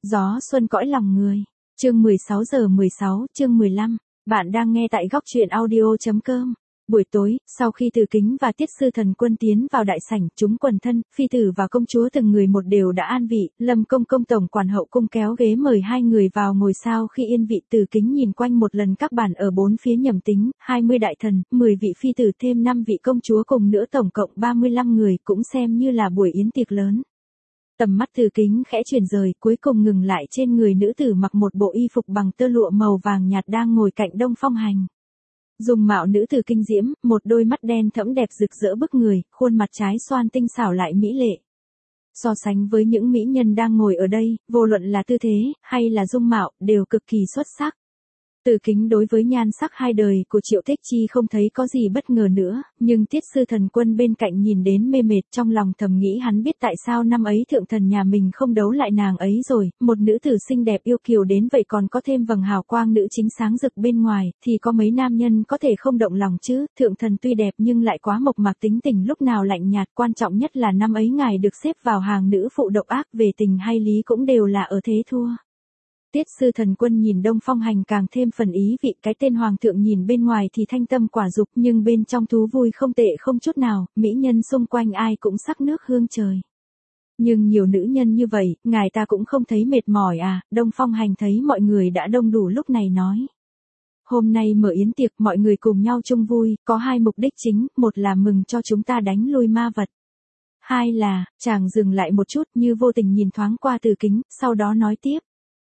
Gió xuân cõi lòng người. Chương 16:16, chương 15. Bạn đang nghe tại góc truyện audio.com. Buổi tối, sau khi Từ Kính và Tiết Sư Thần Quân tiến vào đại sảnh, chúng quần thân, phi tử và công chúa từng người một đều đã an vị, Lâm Công công tổng quản hậu cung kéo ghế mời hai người vào ngồi. Sau khi yên vị, Từ Kính nhìn quanh một lần các bàn ở bốn phía nhẩm tính, 20 đại thần, 10 vị phi tử thêm 5 vị công chúa cùng nữa tổng cộng 35 người, cũng xem như là buổi yến tiệc lớn. Tầm mắt Từ Kính khẽ chuyển rời, cuối cùng ngừng lại trên người nữ tử mặc một bộ y phục bằng tơ lụa màu vàng nhạt đang ngồi cạnh Đông Phong Hành. Dung mạo nữ tử kinh diễm, một đôi mắt đen thẫm đẹp rực rỡ bức người, khuôn mặt trái xoan tinh xảo lại mỹ lệ. So sánh với những mỹ nhân đang ngồi ở đây, vô luận là tư thế, hay là dung mạo, đều cực kỳ xuất sắc. Từ Kính đối với nhan sắc hai đời của Triệu Thích Chi không thấy có gì bất ngờ nữa, nhưng Tiết Sư Thần Quân bên cạnh nhìn đến mê mệt, trong lòng thầm nghĩ hắn biết tại sao năm ấy thượng thần nhà mình không đấu lại nàng ấy rồi, một nữ tử xinh đẹp yêu kiều đến vậy còn có thêm vầng hào quang nữ chính sáng rực bên ngoài, thì có mấy nam nhân có thể không động lòng chứ. Thượng thần tuy đẹp nhưng lại quá mộc mạc, tính tình lúc nào lạnh nhạt, quan trọng nhất là năm ấy ngài được xếp vào hàng nữ phụ độc ác, về tình hay lý cũng đều là ở thế thua. Tiết Sư Thần Quân nhìn Đông Phong Hành càng thêm phần ý vị, cái tên hoàng thượng nhìn bên ngoài thì thanh tâm quả dục nhưng bên trong thú vui không tệ không chút nào, mỹ nhân xung quanh ai cũng sắc nước hương trời. Nhưng nhiều nữ nhân như vậy, ngài ta cũng không thấy mệt mỏi à? Đông Phong Hành thấy mọi người đã đông đủ lúc này nói. Hôm nay mở yến tiệc, mọi người cùng nhau chung vui, có hai mục đích chính, một là mừng cho chúng ta đánh lui ma vật. Hai là, chàng dừng lại một chút như vô tình nhìn thoáng qua Từ Kính, sau đó nói tiếp.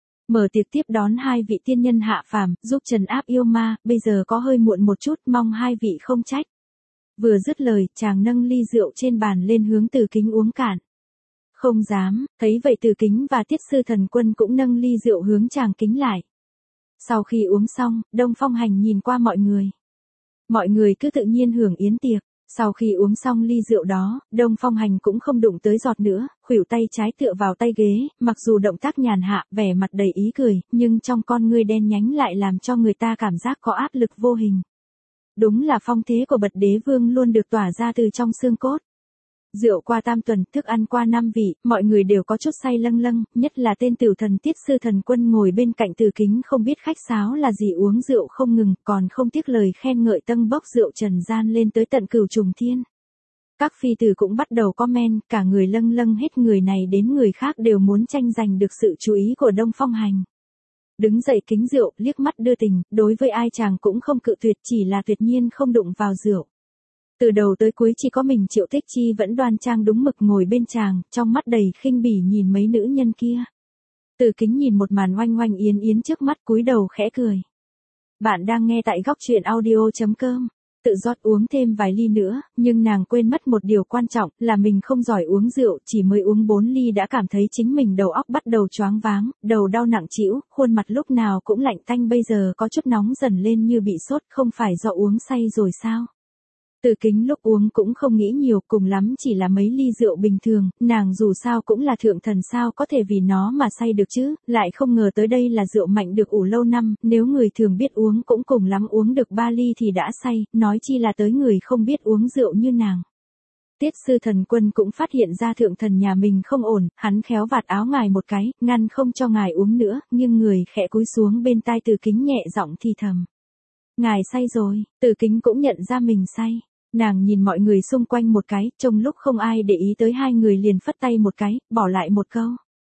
Mở tiệc tiếp đón hai vị tiên nhân hạ phàm, giúp trấn áp yêu ma, bây giờ có hơi muộn một chút, mong hai vị không trách. Vừa dứt lời, chàng nâng ly rượu trên bàn lên hướng Từ Kính uống cạn. Không dám, thấy vậy Từ Kính và Tiết Sư Thần Quân cũng nâng ly rượu hướng chàng kính lại. Sau khi uống xong, Đông Phong Hành nhìn qua mọi người. Mọi người cứ tự nhiên hưởng yến tiệc. Sau khi uống xong ly rượu đó, Đông Phong Hành cũng không đụng tới giọt nữa, khuỷu tay trái tựa vào tay ghế, mặc dù động tác nhàn hạ, vẻ mặt đầy ý cười, nhưng trong con ngươi đen nhánh lại làm cho người ta cảm giác có áp lực vô hình. Đúng là phong thế của bậc đế vương luôn được tỏa ra từ trong xương cốt. Rượu qua tam tuần, thức ăn qua năm vị, mọi người đều có chút say lâng lâng, nhất là tên tiểu thần Tiết Sư Thần Quân ngồi bên cạnh Từ Kính không biết khách sáo là gì, uống rượu không ngừng, còn không tiếc lời khen ngợi tâng bốc rượu trần gian lên tới tận cửu trùng thiên. Các phi tử cũng bắt đầu comment, cả người lâng lâng hết, người này đến người khác đều muốn tranh giành được sự chú ý của Đông Phong Hành. Đứng dậy kính rượu, liếc mắt đưa tình, đối với ai chàng cũng không cự tuyệt, chỉ là tuyệt nhiên không đụng vào rượu. Từ đầu tới cuối chỉ có mình Triệu Thích Chi vẫn đoan trang đúng mực ngồi bên chàng, trong mắt đầy khinh bỉ nhìn mấy nữ nhân kia. Từ Kính nhìn một màn oanh oanh yến yến trước mắt cúi đầu khẽ cười. Bạn đang nghe tại góc truyện audio.com. Tự rót uống thêm vài ly nữa, nhưng nàng quên mất một điều quan trọng là mình không giỏi uống rượu, chỉ mới uống 4 ly đã cảm thấy chính mình đầu óc bắt đầu choáng váng, đầu đau nặng trĩu, khuôn mặt lúc nào cũng lạnh tanh, bây giờ có chút nóng dần lên như bị sốt, không phải do uống say rồi sao? Từ Kính lúc uống cũng không nghĩ nhiều, cùng lắm chỉ là mấy ly rượu bình thường, nàng dù sao cũng là thượng thần, sao có thể vì nó mà say được chứ, lại không ngờ tới đây là rượu mạnh được ủ lâu năm, nếu người thường biết uống cũng cùng lắm uống được 3 ly thì đã say, nói chi là tới người không biết uống rượu như nàng. Tiết Sư Thần Quân cũng phát hiện ra thượng thần nhà mình không ổn, hắn khéo vạt áo ngài một cái, ngăn không cho ngài uống nữa, nhưng người khẽ cúi xuống bên tai Từ Kính nhẹ giọng thì thầm. Ngài say rồi. Từ Kính cũng nhận ra mình say. Nàng nhìn mọi người xung quanh một cái, trong lúc không ai để ý tới hai người liền phất tay một cái, bỏ lại một câu.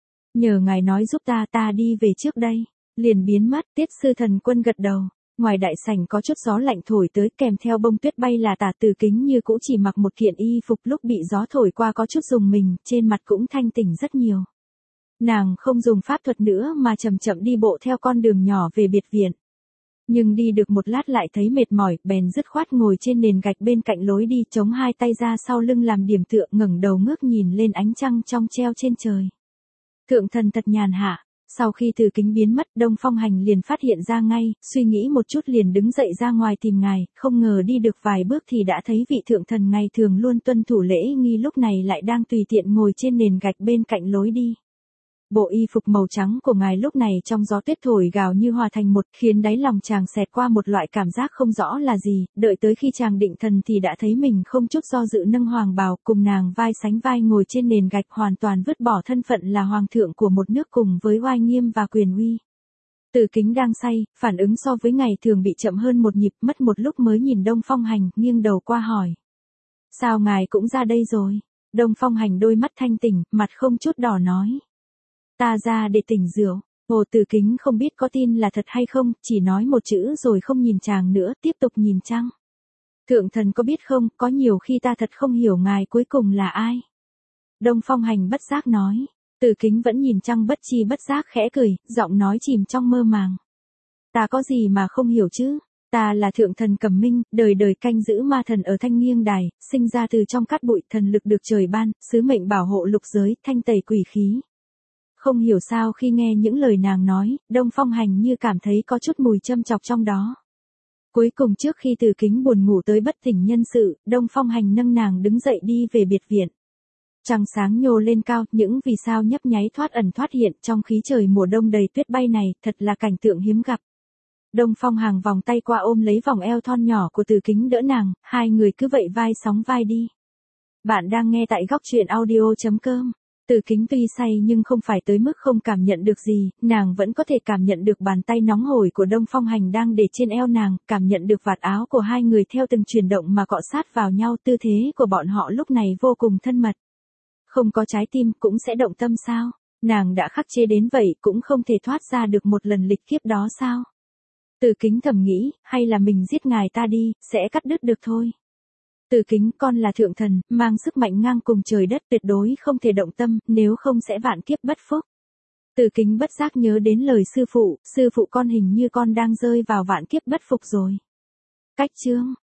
Nhờ ngài nói giúp ta đi về trước đây. Liền biến mất. Tiết Sư Thần Quân gật đầu. Ngoài đại sảnh có chút gió lạnh thổi tới, kèm theo bông tuyết bay là tả. Từ Kính như cũ chỉ mặc một kiện y phục, lúc bị gió thổi qua có chút rùng mình, trên mặt cũng thanh tỉnh rất nhiều. Nàng không dùng pháp thuật nữa mà chậm chậm đi bộ theo con đường nhỏ về biệt viện. Nhưng đi được một lát lại thấy mệt mỏi, bèn dứt khoát ngồi trên nền gạch bên cạnh lối đi, chống hai tay ra sau lưng làm điểm tựa, ngẩng đầu ngước nhìn lên ánh trăng trong treo trên trời. Thượng thần thật nhàn hạ. Sau khi Từ Kính biến mất, Đông Phong Hành liền phát hiện ra ngay, suy nghĩ một chút liền đứng dậy ra ngoài tìm ngài, không ngờ đi được vài bước thì đã thấy vị thượng thần ngày thường luôn tuân thủ lễ nghi lúc này lại đang tùy tiện ngồi trên nền gạch bên cạnh lối đi. Bộ y phục màu trắng của ngài lúc này trong gió tuyết thổi gào như hòa thành một, khiến đáy lòng chàng xẹt qua một loại cảm giác không rõ là gì, đợi tới khi chàng định thần thì đã thấy mình không chút do dự nâng hoàng bào, cùng nàng vai sánh vai ngồi trên nền gạch, hoàn toàn vứt bỏ thân phận là hoàng thượng của một nước cùng với oai nghiêm và quyền uy. Từ Kính đang say, phản ứng so với ngày thường bị chậm hơn một nhịp, mất một lúc mới nhìn Đông Phong Hành, nghiêng đầu qua hỏi. Sao ngài cũng ra đây rồi? Đông Phong Hành đôi mắt thanh tỉnh, mặt không chút đỏ nói. Ta ra để tỉnh rượu. Hồ Từ Kính không biết có tin là thật hay không, chỉ nói một chữ rồi không nhìn chàng nữa, tiếp tục nhìn trăng. Thượng thần có biết không, có nhiều khi ta thật không hiểu ngài cuối cùng là ai. Đông Phong Hành bất giác nói. Từ Kính vẫn nhìn trăng bất chi bất giác khẽ cười, giọng nói chìm trong mơ màng. Ta có gì mà không hiểu chứ? Ta là thượng thần Cẩm Minh, đời đời canh giữ ma thần ở Thanh Nghiêng Đài, sinh ra từ trong cát bụi, thần lực được trời ban, sứ mệnh bảo hộ lục giới, thanh tẩy quỷ khí. Không hiểu sao khi nghe những lời nàng nói, Đông Phong Hành như cảm thấy có chút mùi châm chọc trong đó. Cuối cùng trước khi Từ Kính buồn ngủ tới bất tỉnh nhân sự, Đông Phong Hành nâng nàng đứng dậy đi về biệt viện. Trăng sáng nhô lên cao, những vì sao nhấp nháy thoát ẩn thoát hiện trong khí trời mùa đông đầy tuyết bay này, thật là cảnh tượng hiếm gặp. Đông Phong Hàng vòng tay qua ôm lấy vòng eo thon nhỏ của Từ Kính đỡ nàng, hai người cứ vậy vai sóng vai đi. Bạn đang nghe tại góc truyện audio.com. Từ Kính tuy say nhưng không phải tới mức không cảm nhận được gì, nàng vẫn có thể cảm nhận được bàn tay nóng hổi của Đông Phong Hành đang để trên eo nàng, cảm nhận được vạt áo của hai người theo từng chuyển động mà cọ sát vào nhau, tư thế của bọn họ lúc này vô cùng thân mật. Không có trái tim cũng sẽ động tâm sao? Nàng đã khắc chế đến vậy cũng không thể thoát ra được một lần lịch kiếp đó sao? Từ Kính thầm nghĩ, hay là mình giết ngài ta đi, sẽ cắt đứt được thôi. Từ Kính, con là thượng thần, mang sức mạnh ngang cùng trời đất, tuyệt đối không thể động tâm, nếu không sẽ vạn kiếp bất phúc. Từ Kính bất giác nhớ đến lời sư phụ con hình như con đang rơi vào vạn kiếp bất phục rồi. Cách chương